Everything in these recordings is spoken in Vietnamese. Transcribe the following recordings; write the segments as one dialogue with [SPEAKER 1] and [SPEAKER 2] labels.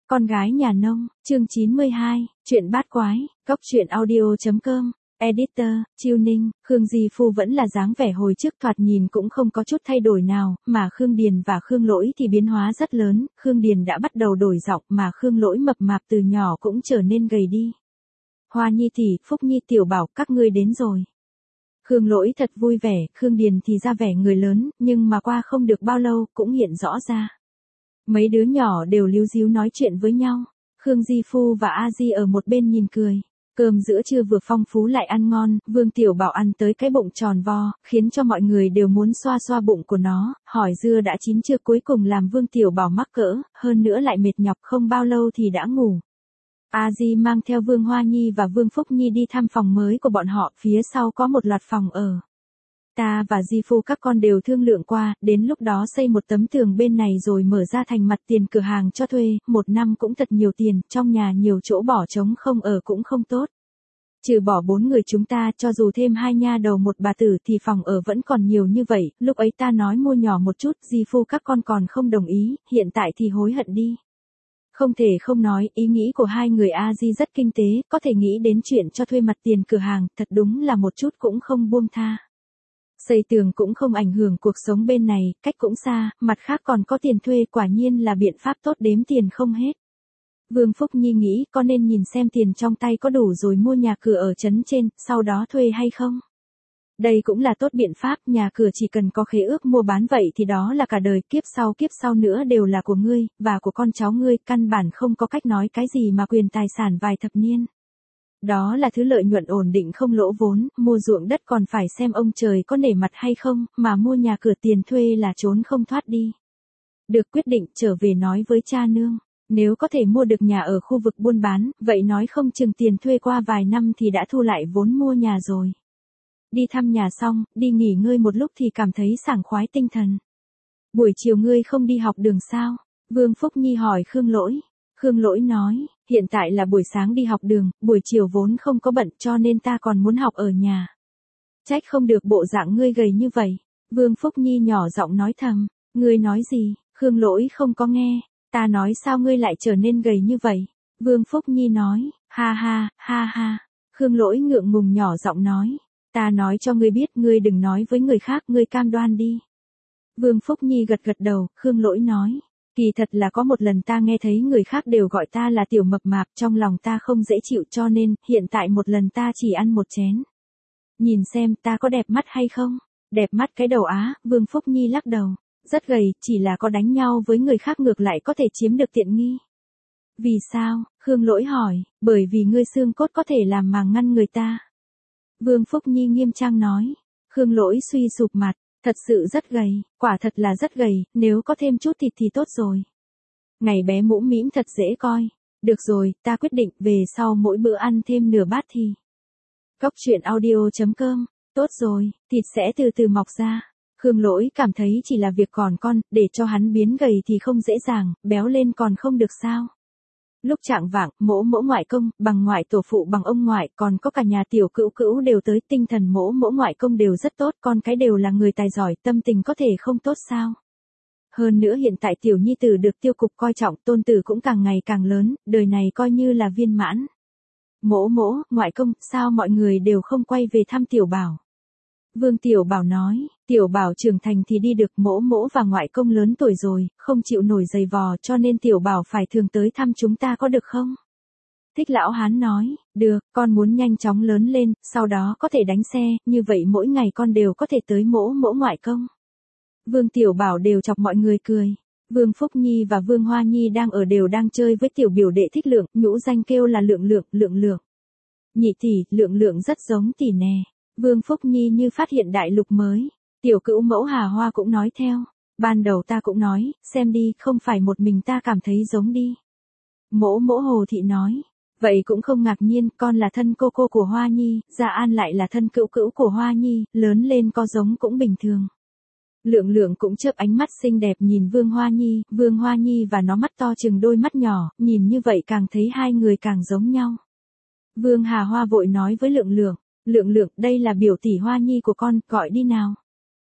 [SPEAKER 1] Con gái nhà nông, chương 92, chuyện bát quái, cóc truyện audio.com, editor, Chiêu Ninh. Khương Di Phu vẫn là dáng vẻ hồi trước, thoạt nhìn cũng không có chút thay đổi nào, mà Khương Điền và Khương Lỗi thì biến hóa rất lớn. Khương Điền đã bắt đầu đổi giọng, mà Khương Lỗi mập mạp từ nhỏ cũng trở nên gầy đi. Hoa Nhi tỷ, Phúc Nhi, Tiểu Bảo, các ngươi đến rồi. Khương Lỗi thật vui vẻ, Khương Điền thì ra vẻ người lớn, nhưng mà qua không được bao lâu cũng hiện rõ ra. Mấy đứa nhỏ đều líu díu nói chuyện với nhau. Khương Di Phu và A Di ở một bên nhìn cười. Cơm giữa trưa vừa phong phú lại ăn ngon, Vương Tiểu Bảo ăn tới cái bụng tròn vo, khiến cho mọi người đều muốn xoa xoa bụng của nó, hỏi dưa đã chín chưa, cuối cùng làm Vương Tiểu Bảo mắc cỡ, hơn nữa lại mệt nhọc, không bao lâu thì đã ngủ. A Di mang theo Vương Hoa Nhi và Vương Phúc Nhi đi thăm phòng mới của bọn họ, phía sau có một loạt phòng ở. Ta và Di Phu các con đều thương lượng qua, đến lúc đó xây một tấm tường bên này rồi mở ra thành mặt tiền cửa hàng cho thuê, một năm cũng thật nhiều tiền, trong nhà nhiều chỗ bỏ trống không ở cũng không tốt. Trừ bỏ 4 người chúng ta, cho dù thêm 2 nha đầu một bà tử thì phòng ở vẫn còn nhiều như vậy, lúc ấy ta nói mua nhỏ một chút, Di Phu các con còn không đồng ý, hiện tại thì hối hận đi. Không thể không nói, ý nghĩ của hai người A Di rất kinh tế, có thể nghĩ đến chuyện cho thuê mặt tiền cửa hàng, thật đúng là một chút cũng không buông tha. Xây tường cũng không ảnh hưởng cuộc sống bên này, cách cũng xa, mặt khác còn có tiền thuê, quả nhiên là biện pháp tốt, đếm tiền không hết. Vương Phúc Nhi nghĩ có nên nhìn xem tiền trong tay có đủ rồi mua nhà cửa ở trấn trên, sau đó thuê hay không. Đây cũng là tốt biện pháp, nhà cửa chỉ cần có khế ước mua bán vậy thì đó là cả đời, kiếp sau nữa đều là của ngươi, và của con cháu ngươi, căn bản không có cách nói cái gì mà quyền tài sản vài thập niên. Đó là thứ lợi nhuận ổn định không lỗ vốn, mua ruộng đất còn phải xem ông trời có nể mặt hay không, mà mua nhà cửa tiền thuê là trốn không thoát đi. Được quyết định, trở về nói với cha nương, nếu có thể mua được nhà ở khu vực buôn bán, vậy nói không chừng tiền thuê qua vài năm thì đã thu lại vốn mua nhà rồi. Đi thăm nhà xong, đi nghỉ ngơi một lúc thì cảm thấy sảng khoái tinh thần. Buổi chiều ngươi không đi học đường sao? Vương Phúc Nhi hỏi Khương Lỗi. Khương Lỗi nói, hiện tại là buổi sáng đi học đường, buổi chiều vốn không có bận cho nên ta còn muốn học ở nhà. Trách không được bộ dạng ngươi gầy như vậy. Vương Phúc Nhi nhỏ giọng nói thầm, ngươi nói gì? Khương Lỗi không có nghe, ta nói sao ngươi lại trở nên gầy như vậy? Vương Phúc Nhi nói, ha ha, ha ha. Khương Lỗi ngượng ngùng nhỏ giọng nói, ta nói cho ngươi biết, ngươi đừng nói với người khác, ngươi cam đoan đi. Vương Phúc Nhi gật gật đầu, Khương Lỗi nói, kỳ thật là có một lần ta nghe thấy người khác đều gọi ta là tiểu mập mạp, trong lòng ta không dễ chịu cho nên, hiện tại một lần ta chỉ ăn một chén. Nhìn xem ta có đẹp mắt hay không? Đẹp mắt cái đầu á, Vương Phúc Nhi lắc đầu, rất gầy, chỉ là có đánh nhau với người khác ngược lại có thể chiếm được tiện nghi. Vì sao? Khương Lỗi hỏi, bởi vì ngươi xương cốt có thể làm màng ngăn người ta. Vương Phúc Nhi nghiêm trang nói. Khương Lỗi suy sụp mặt, thật sự rất gầy, quả thật là rất gầy, nếu có thêm chút thịt thì tốt rồi. Ngày bé mũm mĩm thật dễ coi. Được rồi, ta quyết định, về sau mỗi bữa ăn thêm nửa bát thì. Cóc truyện audio.com, tốt rồi, thịt sẽ từ từ mọc ra. Khương Lỗi cảm thấy chỉ là việc còn con, để cho hắn biến gầy thì không dễ dàng, béo lên còn không được sao. Lúc trạng vạng, mỗ ngoại công, bằng ngoại tổ phụ bằng ông ngoại, còn có cả nhà tiểu cữu cữu đều tới, tinh thần mỗ ngoại công đều rất tốt, con cái đều là người tài giỏi, tâm tình có thể không tốt sao. Hơn nữa hiện tại tiểu nhi tử được tiêu cục coi trọng, tôn tử cũng càng ngày càng lớn, đời này coi như là viên mãn. Mỗ ngoại công, sao mọi người đều không quay về thăm Tiểu Bảo? Vương Tiểu Bảo nói, Tiểu Bảo trưởng thành thì đi được, mỗ và ngoại công lớn tuổi rồi, không chịu nổi giày vò cho nên Tiểu Bảo phải thường tới thăm chúng ta có được không? Thích lão hán nói, được, con muốn nhanh chóng lớn lên, sau đó có thể đánh xe, như vậy mỗi ngày con đều có thể tới mỗ ngoại công. Vương Tiểu Bảo đều chọc mọi người cười. Vương Phúc Nhi và Vương Hoa Nhi đang chơi với tiểu biểu đệ Thích Lượng, nhũ danh kêu là Lượng. Nhị tỷ, Lượng rất giống tỷ nè. Vương Phúc Nhi như phát hiện đại lục mới. Tiểu cữu mẫu Hà Hoa cũng nói theo. Ban đầu ta cũng nói, xem đi, không phải một mình ta cảm thấy giống đi. Mỗ Hồ Thị nói, vậy cũng không ngạc nhiên, con là thân cô của Hoa Nhi, Gia An lại là thân cữu của Hoa Nhi, lớn lên có giống cũng bình thường. Lượng cũng chớp ánh mắt xinh đẹp nhìn Vương Hoa Nhi và nó mắt to chừng đôi mắt nhỏ, nhìn như vậy càng thấy hai người càng giống nhau. Vương Hà Hoa vội nói với Lượng, đây là biểu tỷ Hoa Nhi của con, gọi đi nào.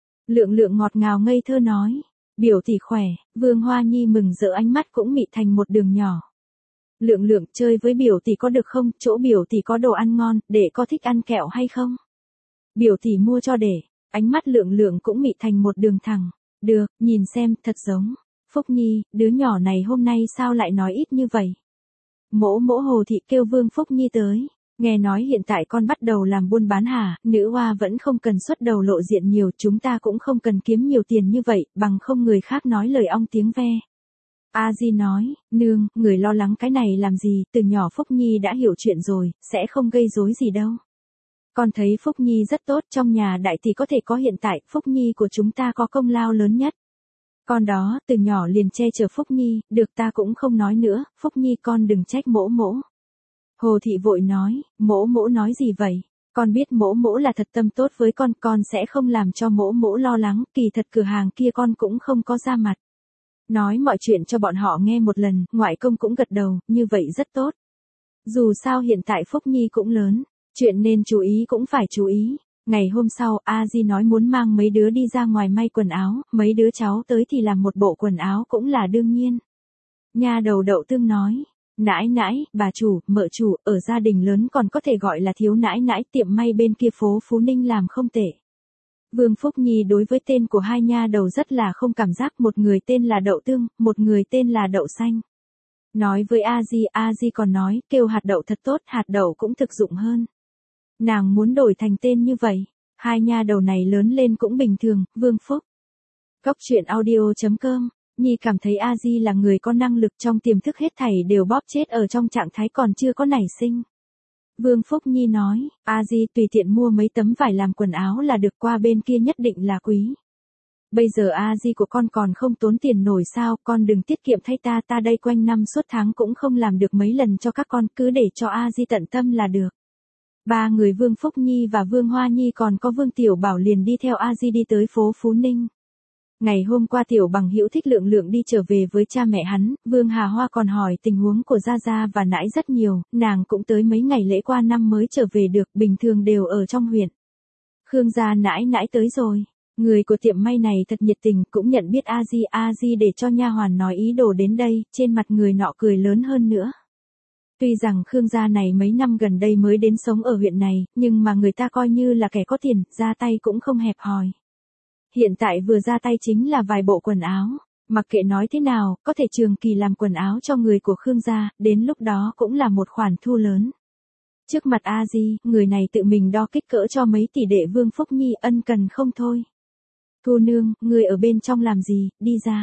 [SPEAKER 1] Lượng ngọt ngào ngây thơ nói, biểu tỷ khỏe, Vương Hoa Nhi mừng rỡ ánh mắt cũng mị thành một đường nhỏ. Lượng Lượng chơi với biểu tỷ có được không, chỗ biểu tỷ có đồ ăn ngon, để có thích ăn kẹo hay không? Biểu tỷ mua cho để, ánh mắt Lượng Lượng cũng mị thành một đường thẳng. Được, nhìn xem, thật giống. Phúc Nhi, đứa nhỏ này hôm nay sao lại nói ít như vậy? Mỗ mỗ Hồ Thị kêu Vương Phúc Nhi tới. Nghe nói hiện tại con bắt đầu làm buôn bán hả, nữ hoa vẫn không cần xuất đầu lộ diện nhiều, chúng ta cũng không cần kiếm nhiều tiền như vậy, bằng không người khác nói lời ong tiếng ve. A Di nói, nương, người lo lắng cái này làm gì, từ nhỏ Phúc Nhi đã hiểu chuyện rồi, sẽ không gây rối gì đâu. Con thấy Phúc Nhi rất tốt, trong nhà đại tỷ có thể có hiện tại, Phúc Nhi của chúng ta có công lao lớn nhất. Con đó, từ nhỏ liền che chở Phúc Nhi, được ta cũng không nói nữa, Phúc Nhi con đừng trách mỗ mỗ. Hồ Thị vội nói, mỗ mỗ nói gì vậy? Con biết mỗ mỗ là thật tâm tốt với con sẽ không làm cho mỗ mỗ lo lắng, kỳ thật cửa hàng kia con cũng không có ra mặt. Nói mọi chuyện cho bọn họ nghe một lần, ngoại công cũng gật đầu, như vậy rất tốt. Dù sao hiện tại Phúc Nhi cũng lớn, chuyện nên chú ý cũng phải chú ý. Ngày hôm sau, A Di nói muốn mang mấy đứa đi ra ngoài may quần áo, mấy đứa cháu tới thì làm một bộ quần áo cũng là đương nhiên. Nha đầu Đậu Tương nói, nãi nãi, bà chủ, mợ chủ, ở gia đình lớn còn có thể gọi là thiếu nãi nãi, tiệm may bên kia phố Phú Ninh làm không tệ. Vương Phúc Nhi đối với tên của hai nha đầu rất là không cảm giác, một người tên là Đậu Tương, một người tên là Đậu Xanh. Nói với A Di còn nói, kêu hạt đậu thật tốt, hạt đậu cũng thực dụng hơn. Nàng muốn đổi thành tên như vậy, hai nha đầu này lớn lên cũng bình thường, Vương Phúc. Cóc truyện audio.com, Nhi cảm thấy A Di là người có năng lực, trong tiềm thức hết thảy đều bóp chết ở trong trạng thái còn chưa có nảy sinh. Vương Phúc Nhi nói, A Di tùy tiện mua mấy tấm vải làm quần áo là được, qua bên kia nhất định là quý. Bây giờ A Di của con còn không tốn tiền nổi sao, con đừng tiết kiệm thay ta đây quanh năm suốt tháng cũng không làm được mấy lần cho các con, cứ để cho A Di tận tâm là được. Ba người Vương Phúc Nhi và Vương Hoa Nhi còn có Vương Tiểu Bảo liền đi theo A Di đi tới phố Phú Ninh. Ngày hôm qua Tiểu Bằng Hữu thích Lượng Lượng đi trở về với cha mẹ hắn, Vương Hà Hoa còn hỏi tình huống của Gia Gia và nãi rất nhiều, nàng cũng tới mấy ngày lễ qua năm mới trở về được, bình thường đều ở trong huyện. Khương gia nãi nãi tới rồi. Người của tiệm may này thật nhiệt tình, cũng nhận biết A Di để cho nha hoàn nói ý đồ đến đây, trên mặt người nọ cười lớn hơn nữa. Tuy rằng Khương gia này mấy năm gần đây mới đến sống ở huyện này, nhưng mà người ta coi như là kẻ có tiền, ra tay cũng không hẹp hòi. Hiện tại vừa ra tay chính là vài bộ quần áo, mặc kệ nói thế nào, có thể trường kỳ làm quần áo cho người của Khương gia, đến lúc đó cũng là một khoản thu lớn. Trước mặt A Di, người này tự mình đo kích cỡ cho mấy tỷ đệ Vương Phúc Nhi, ân cần không thôi. Thu nương, người ở bên trong làm gì, đi ra.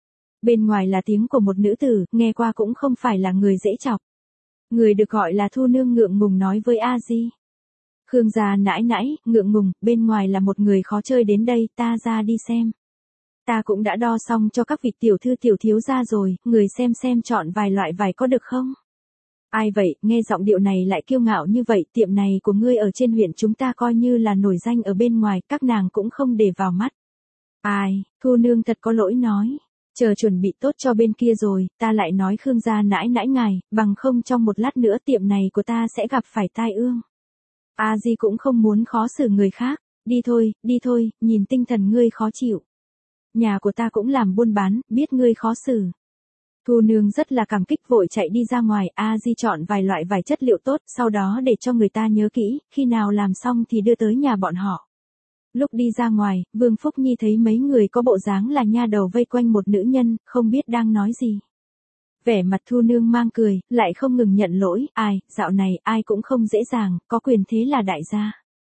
[SPEAKER 1] Bên ngoài là tiếng của một nữ tử, nghe qua cũng không phải là người dễ chọc. Người được gọi là Thu nương ngượng ngùng nói với A Di. Khương gia nãi nãi, ngượng ngùng, bên ngoài là một người khó chơi đến đây, ta ra đi xem. Ta cũng đã đo xong cho các vị tiểu thư tiểu thiếu gia rồi, người xem chọn vài loại vải có được không? Ai vậy, nghe giọng điệu này lại kiêu ngạo như vậy, tiệm này của ngươi ở trên huyện chúng ta coi như là nổi danh ở bên ngoài, các nàng cũng không để vào mắt. Ai, Thu nương thật có lỗi nói. Chờ chuẩn bị tốt cho bên kia rồi, ta lại nói Khương gia nãi nãi ngài, bằng không trong một lát nữa tiệm này của ta sẽ gặp phải tai ương. A Di cũng không muốn khó xử người khác, đi thôi, nhìn tinh thần ngươi khó chịu. Nhà của ta cũng làm buôn bán, biết ngươi khó xử. Thu nương rất là cảm kích vội chạy đi ra ngoài, A Di chọn vài loại vải chất liệu tốt, sau đó để cho người ta nhớ kỹ, khi nào làm xong thì đưa tới nhà bọn họ. Lúc đi ra ngoài, Vương Phúc Nhi thấy mấy người có bộ dáng là nha đầu vây quanh một nữ nhân, không biết đang nói gì. Vẻ mặt Thu nương mang cười, lại không ngừng nhận lỗi, dạo này ai cũng không dễ dàng, có quyền thế là đại gia.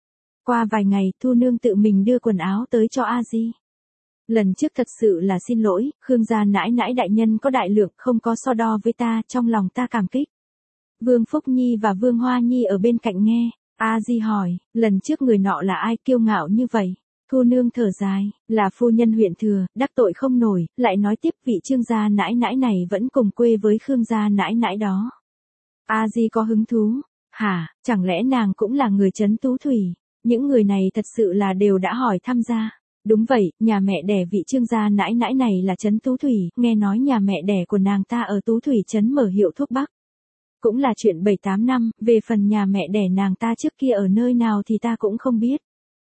[SPEAKER 1] Qua vài ngày, Thu nương tự mình đưa quần áo tới cho A Di. Lần trước thật sự là xin lỗi, Khương gia nãi nãi đại nhân có đại lượng, không có so đo với ta, trong lòng ta cảm kích. Vương Phúc Nhi và Vương Hoa Nhi ở bên cạnh nghe, A Di hỏi, lần trước người nọ là ai kiêu ngạo như vậy? Thu nương thở dài, là phu nhân huyện thừa, đắc tội không nổi, lại nói tiếp vị Trương gia nãi nãi này vẫn cùng quê với Khương gia nãi nãi đó. A Di có hứng thú, hả, chẳng lẽ nàng cũng là người trấn Tú Thủy? Những người này thật sự là đều đã hỏi thăm gia. Đúng vậy, nhà mẹ đẻ vị Trương gia nãi nãi này là trấn Tú Thủy, nghe nói nhà mẹ đẻ của nàng ta ở Tú Thủy trấn mở hiệu thuốc bắc. Cũng là chuyện 7-8 năm, về phần nhà mẹ đẻ nàng ta trước kia ở nơi nào thì ta cũng không biết.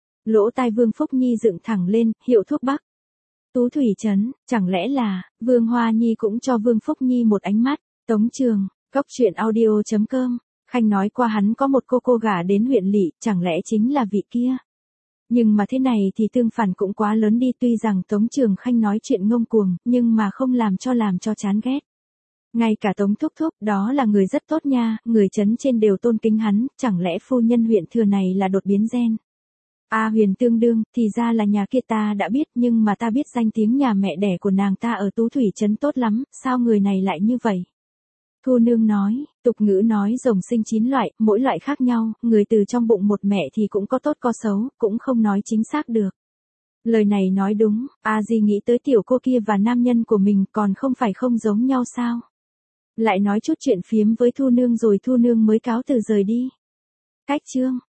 [SPEAKER 1] Lỗ tai Vương Phúc Nhi dựng thẳng lên, hiệu thuốc bắc. Tú Thủy trấn, chẳng lẽ là, Vương Hoa Nhi cũng cho Vương Phúc Nhi một ánh mắt, Tống Trường, Cốc truyện audio.com, Khanh nói qua hắn có một cô gả đến huyện lỵ, chẳng lẽ chính là vị kia? Nhưng mà thế này thì tương phản cũng quá lớn đi, tuy rằng Tống Trường Khanh nói chuyện ngông cuồng, nhưng mà không làm cho chán ghét. Ngay cả Tống Thúc Thúc, đó là người rất tốt nha, người trấn trên đều tôn kính hắn, chẳng lẽ phu nhân huyện thừa này là đột biến gen? A Huyền tương đương, thì ra là nhà kia ta đã biết, nhưng mà ta biết danh tiếng nhà mẹ đẻ của nàng ta ở Tú Thủy trấn tốt lắm, sao người này lại như vậy? Thu Nương nói, tục ngữ nói rồng sinh 9 loại, mỗi loại khác nhau, người từ trong bụng một mẹ thì cũng có tốt có xấu, cũng không nói chính xác được. Lời này nói đúng, A Di nghĩ tới tiểu cô kia và nam nhân của mình còn không phải không giống nhau sao? Lại nói chút chuyện phiếm với Thu Nương rồi Thu Nương mới cáo từ rời đi. Cách chương